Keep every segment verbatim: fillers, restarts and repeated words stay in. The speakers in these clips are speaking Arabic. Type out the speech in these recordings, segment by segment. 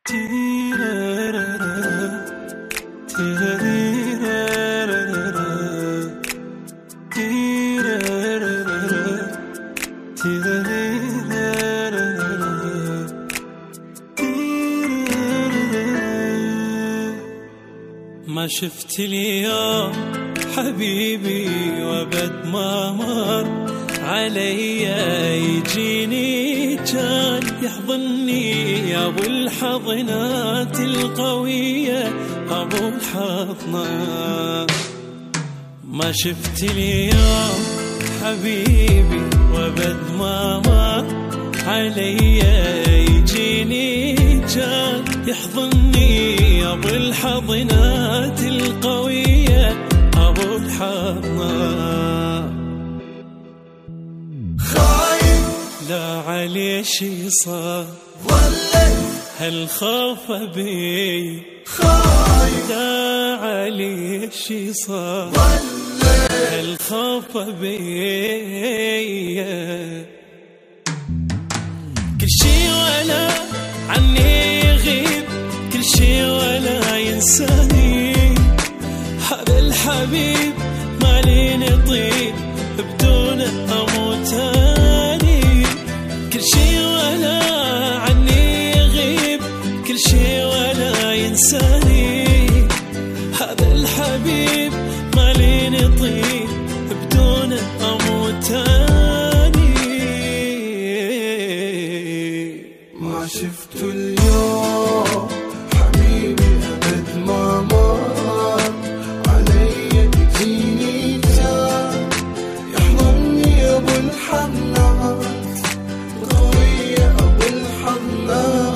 ما شفت اليوم حبيبي وابد ما مر علي يجيني كان يحضني يا ابو الحضنات القوية ابو الحضنات. ما شفت اليوم حبيبي وابد ما مر علي يجيني كان يحضني يا ابو الحضنات القوية ابو الحضنات. خايف لا عليه شي صار ولا هالخوف بي، خايف لا عليه شي صار ولا هالخوف بي. كل شي ولا عني يغيب، كل شي ولا ينساني، هذا الحبيب ما لي نطيب بدونه اموت اني. كل شي ولا عني يغيب، كل شي ولا ينساني، هذا الحبيب ما لي نطيب بدونه اموت اني. ما شفت اليوم حبيبي أبد ما مر علي يجيني كان يحضني يا أبو الحضنات قوية أبو الحضنات.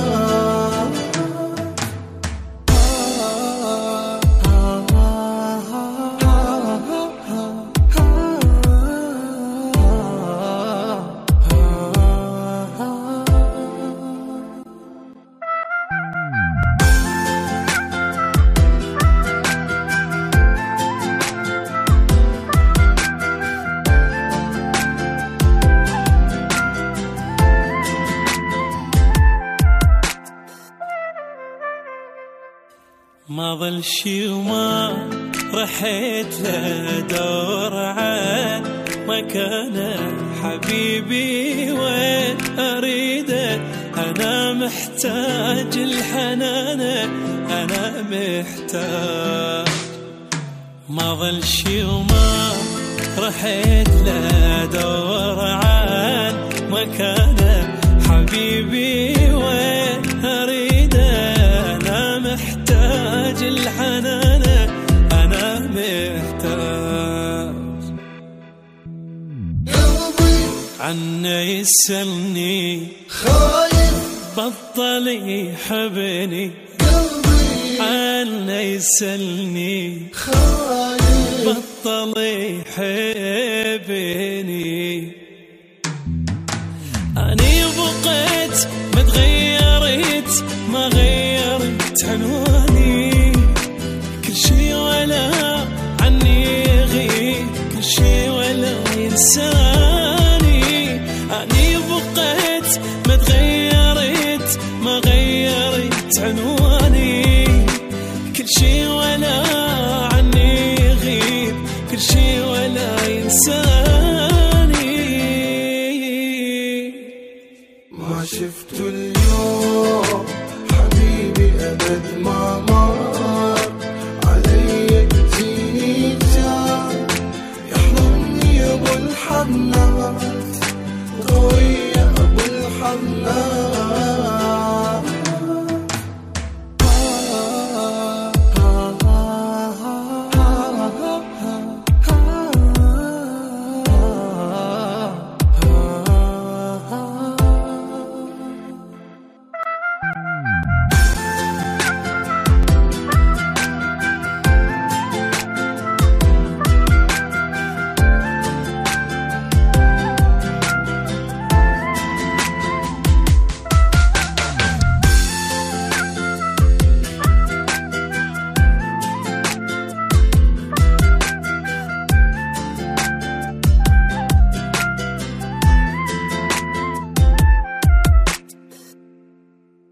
ما ظل شي وما رحت لدور عن مكانه حبيبي وين أريده. أنا محتاج الحنانة، أنا محتاج. ما ظل شي وما رحت لدور عن مكانه حبيبي وين أريده. أنا محتاج الحنانة، أنا محتاج. قلبي عنه يسألني خايف بطل يحبني، قلبي عنه يسألني خايف بطل يحبني. أني بقيت ما تغيرت، ما غيرت عنواني. كل شي ولا عني يغيب، كل شي ولا ينساني. أني بقيت ما تغيرت، ما غيرت عنواني. كل شي ولا عني يغيب، كل شي ولا ينساني. ما شفت اليوم